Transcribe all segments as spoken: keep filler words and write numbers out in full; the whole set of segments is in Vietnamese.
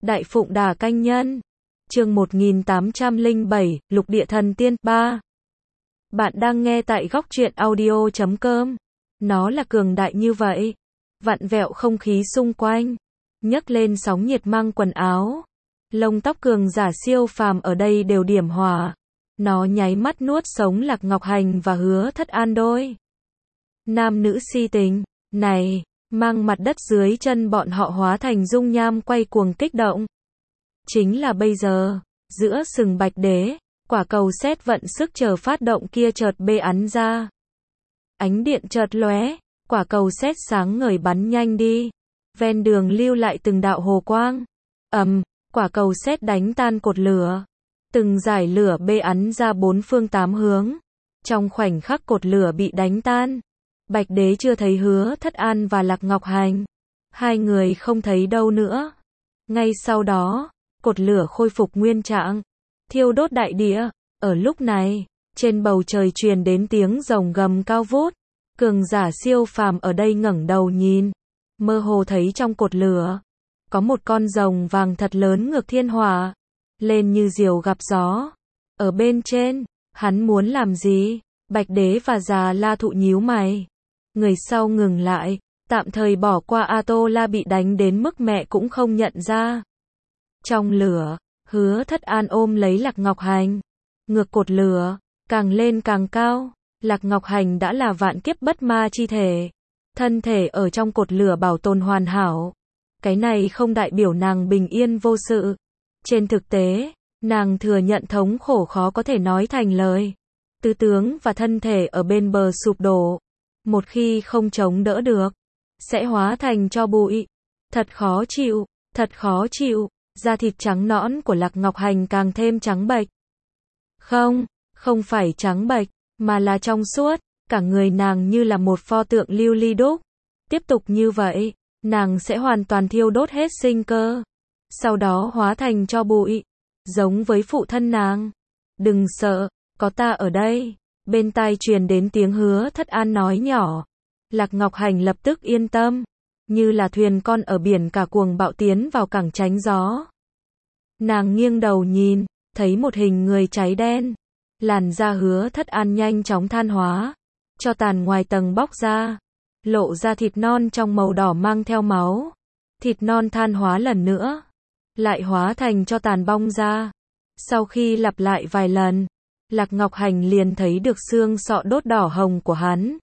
Đại Phụng Đà Canh Nhân. Chương một nghìn tám trăm lẻ bảy, Lục Địa Thần Tiên ba. Bạn đang nghe tại góc truyện audio chấm com. Nó là cường đại như vậy. Vặn vẹo không khí xung quanh. Nhấc lên sóng nhiệt mang quần áo. Lông tóc cường giả siêu phàm ở đây đều điểm hỏa. Nó nháy mắt nuốt sống Lạc Ngọc Hành và Hứa Thất An đôi nam nữ si tình. Này, mang mặt đất dưới chân bọn họ hóa thành dung nham quay cuồng kích động. Chính là bây giờ, giữa sừng Bạch Đế, quả cầu sét vận sức chờ phát động kia chợt bê ắn ra. Ánh điện chợt lóe, quả cầu sét sáng ngời bắn nhanh đi. Ven đường lưu lại từng đạo hồ quang. Ầm, quả cầu sét đánh tan cột lửa. Từng dải lửa bê ắn ra bốn phương tám hướng. Trong khoảnh khắc cột lửa bị đánh tan, Bạch Đế chưa thấy Hứa Thất An và Lạc Ngọc Hành. Hai người không thấy đâu nữa. Ngay sau đó, cột lửa khôi phục nguyên trạng, thiêu đốt đại địa. Ở lúc này, trên bầu trời truyền đến tiếng rồng gầm cao vút. Cường giả siêu phàm ở đây ngẩng đầu nhìn, mơ hồ thấy trong cột lửa có một con rồng vàng thật lớn ngược thiên hỏa, lên như diều gặp gió. Ở bên trên, hắn muốn làm gì? Bạch Đế và Già La Thụ nhíu mày. Người sau ngừng lại, tạm thời bỏ qua A Tô La bị đánh đến mức mẹ cũng không nhận ra. Trong lửa, Hứa Thất An ôm lấy Lạc Ngọc Hành. Ngược cột lửa, càng lên càng cao. Lạc Ngọc Hành đã là vạn kiếp bất ma chi thể. Thân thể ở trong cột lửa bảo tồn hoàn hảo. Cái này không đại biểu nàng bình yên vô sự. Trên thực tế, nàng thừa nhận thống khổ khó có thể nói thành lời. Tư tướng và thân thể ở bên bờ sụp đổ. Một khi không chống đỡ được, sẽ hóa thành tro bụi. Thật khó chịu, thật khó chịu. Da thịt trắng nõn của Lạc Ngọc Hành càng thêm trắng bệch. Không, không phải trắng bệch, mà là trong suốt. Cả người nàng như là một pho tượng lưu ly đúc. Tiếp tục như vậy, nàng sẽ hoàn toàn thiêu đốt hết sinh cơ. Sau đó hóa thành tro bụi, giống với phụ thân nàng. Đừng sợ, có ta ở đây. Bên tai truyền đến tiếng Hứa Thất An nói nhỏ. Lạc Ngọc Hành lập tức yên tâm, như là thuyền con ở biển cả cuồng bạo tiến vào cảng tránh gió. Nàng nghiêng đầu nhìn, thấy một hình người cháy đen. Làn da Hứa Thất An nhanh chóng than hóa, cho tàn ngoài tầng bóc ra, lộ ra thịt non trong màu đỏ mang theo máu. Thịt non than hóa lần nữa, lại hóa thành cho tàn bong ra. Sau khi lặp lại vài lần, Lạc Ngọc Hành liền thấy được xương sọ đốt đỏ hồng của hắn.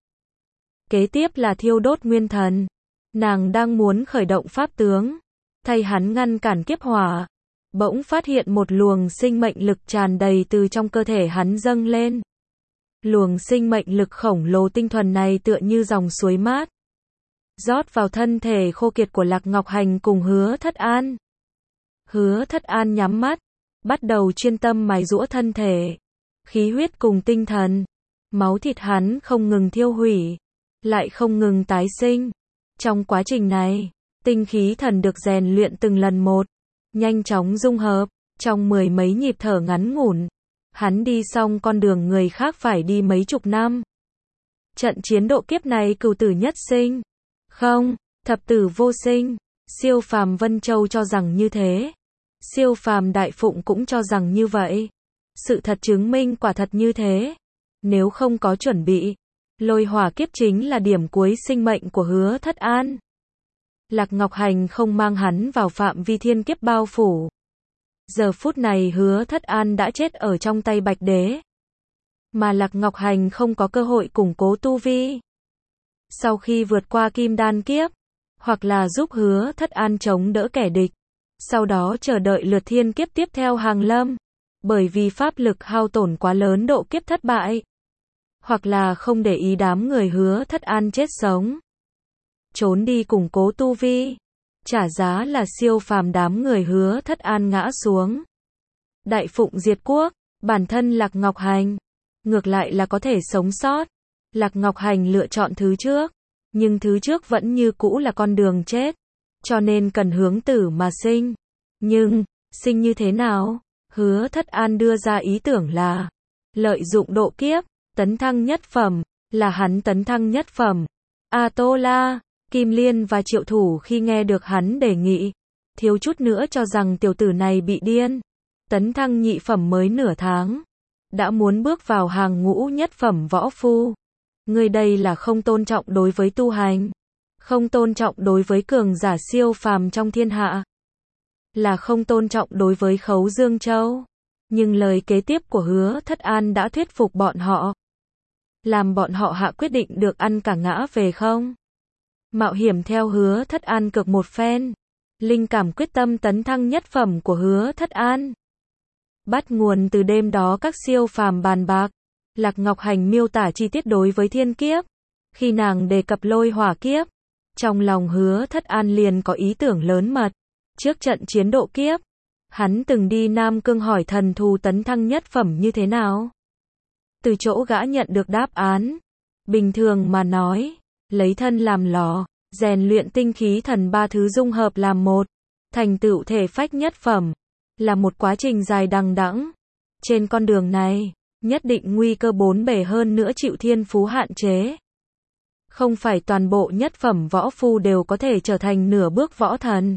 Kế tiếp là thiêu đốt nguyên thần. Nàng đang muốn khởi động pháp tướng, thay hắn ngăn cản kiếp hỏa. Bỗng phát hiện một luồng sinh mệnh lực tràn đầy từ trong cơ thể hắn dâng lên. Luồng sinh mệnh lực khổng lồ tinh thuần này tựa như dòng suối mát, rót vào thân thể khô kiệt của Lạc Ngọc Hành cùng Hứa Thất An. Hứa Thất An nhắm mắt, bắt đầu chuyên tâm mài giũa thân thể. Khí huyết cùng tinh thần, máu thịt hắn không ngừng thiêu hủy, lại không ngừng tái sinh. Trong quá trình này, tinh khí thần được rèn luyện từng lần một, nhanh chóng dung hợp. Trong mười mấy nhịp thở ngắn ngủn, hắn đi xong con đường người khác phải đi mấy chục năm. Trận chiến độ kiếp này cửu tử nhất sinh, không, thập tử vô sinh. Siêu phàm Vân Châu cho rằng như thế, siêu phàm Đại Phụng cũng cho rằng như vậy. Sự thật chứng minh quả thật như thế. Nếu không có chuẩn bị, lôi hỏa kiếp chính là điểm cuối sinh mệnh của Hứa Thất An. Lạc Ngọc Hành không mang hắn vào phạm vi thiên kiếp bao phủ. Giờ phút này Hứa Thất An đã chết ở trong tay Bạch Đế, mà Lạc Ngọc Hành không có cơ hội củng cố tu vi. Sau khi vượt qua kim đan kiếp, hoặc là giúp Hứa Thất An chống đỡ kẻ địch, sau đó chờ đợi lượt thiên kiếp tiếp theo hàng lâm. Bởi vì pháp lực hao tổn quá lớn độ kiếp thất bại, hoặc là không để ý đám người Hứa Thất An chết sống, trốn đi củng cố tu vi, trả giá là siêu phàm đám người Hứa Thất An ngã xuống. Đại Phụng diệt quốc, bản thân Lạc Ngọc Hành ngược lại là có thể sống sót. Lạc Ngọc Hành lựa chọn thứ trước, nhưng thứ trước vẫn như cũ là con đường chết, cho nên cần hướng tử mà sinh. Nhưng, sinh như thế nào? Hứa Thất An đưa ra ý tưởng là lợi dụng độ kiếp, tấn thăng nhất phẩm, là hắn tấn thăng nhất phẩm. A Tô La, Kim Liên và Triệu Thủ khi nghe được hắn đề nghị, thiếu chút nữa cho rằng tiểu tử này bị điên. Tấn thăng nhị phẩm mới nửa tháng, đã muốn bước vào hàng ngũ nhất phẩm võ phu. Ngươi đây là không tôn trọng đối với tu hành, không tôn trọng đối với cường giả siêu phàm trong thiên hạ, là không tôn trọng đối với Khấu Dương Châu. Nhưng lời kế tiếp của Hứa Thất An đã thuyết phục bọn họ, làm bọn họ hạ quyết định được ăn cả ngã về không. Mạo hiểm theo Hứa Thất An cược một phen. Linh cảm quyết tâm tấn thăng nhất phẩm của Hứa Thất An bắt nguồn từ đêm đó các siêu phàm bàn bạc. Lạc Ngọc Hành miêu tả chi tiết đối với thiên kiếp. Khi nàng đề cập lôi hỏa kiếp, trong lòng Hứa Thất An liền có ý tưởng lớn mật. Trước trận chiến độ kiếp, hắn từng đi Nam Cương hỏi thần thù tấn thăng nhất phẩm như thế nào. Từ chỗ gã nhận được đáp án, bình thường mà nói, lấy thân làm lò, rèn luyện tinh khí thần ba thứ dung hợp làm một, thành tựu thể phách nhất phẩm, là một quá trình dài đằng đẵng. Trên con đường này, nhất định nguy cơ bốn bề, hơn nữa chịu thiên phú hạn chế. Không phải toàn bộ nhất phẩm võ phu đều có thể trở thành nửa bước võ thần.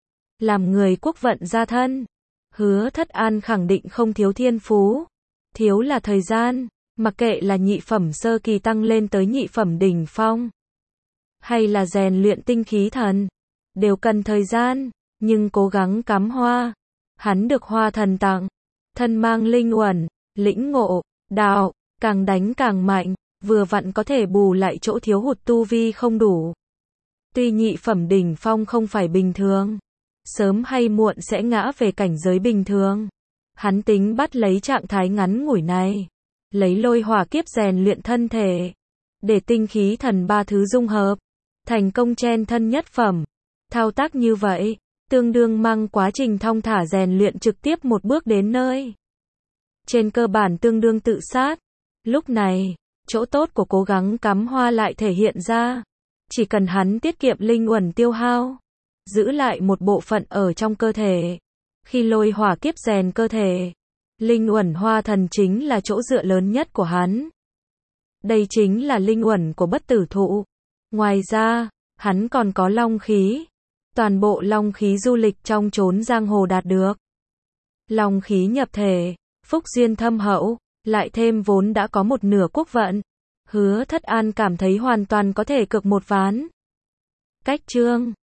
Làm người quốc vận gia thân, Hứa Thất An khẳng định không thiếu thiên phú, thiếu là thời gian. Mặc kệ là nhị phẩm sơ kỳ tăng lên tới nhị phẩm đỉnh phong, hay là rèn luyện tinh khí thần, đều cần thời gian. Nhưng cố gắng cắm hoa, hắn được hoa thần tặng, thân mang linh uẩn, lĩnh ngộ đạo, càng đánh càng mạnh, vừa vặn có thể bù lại chỗ thiếu hụt tu vi không đủ. Tuy nhị phẩm đỉnh phong không phải bình thường, sớm hay muộn sẽ ngã về cảnh giới bình thường. Hắn tính bắt lấy trạng thái ngắn ngủi này, lấy lôi hỏa kiếp rèn luyện thân thể, để tinh khí thần ba thứ dung hợp, thành công chen thân nhất phẩm. Thao tác như vậy, tương đương mang quá trình thong thả rèn luyện trực tiếp một bước đến nơi. Trên cơ bản tương đương tự sát. Lúc này, chỗ tốt của cố gắng cắm hoa lại thể hiện ra. Chỉ cần hắn tiết kiệm linh uẩn tiêu hao, giữ lại một bộ phận ở trong cơ thể. Khi lôi hỏa kiếp rèn cơ thể, linh uẩn hoa thần chính là chỗ dựa lớn nhất của hắn. Đây chính là linh uẩn của bất tử thụ. Ngoài ra, hắn còn có long khí. Toàn bộ long khí du lịch trong chốn giang hồ đạt được. Long khí nhập thể, phúc duyên thâm hậu, lại thêm vốn đã có một nửa quốc vận. Hứa Thất An cảm thấy hoàn toàn có thể cược một ván. Cách chương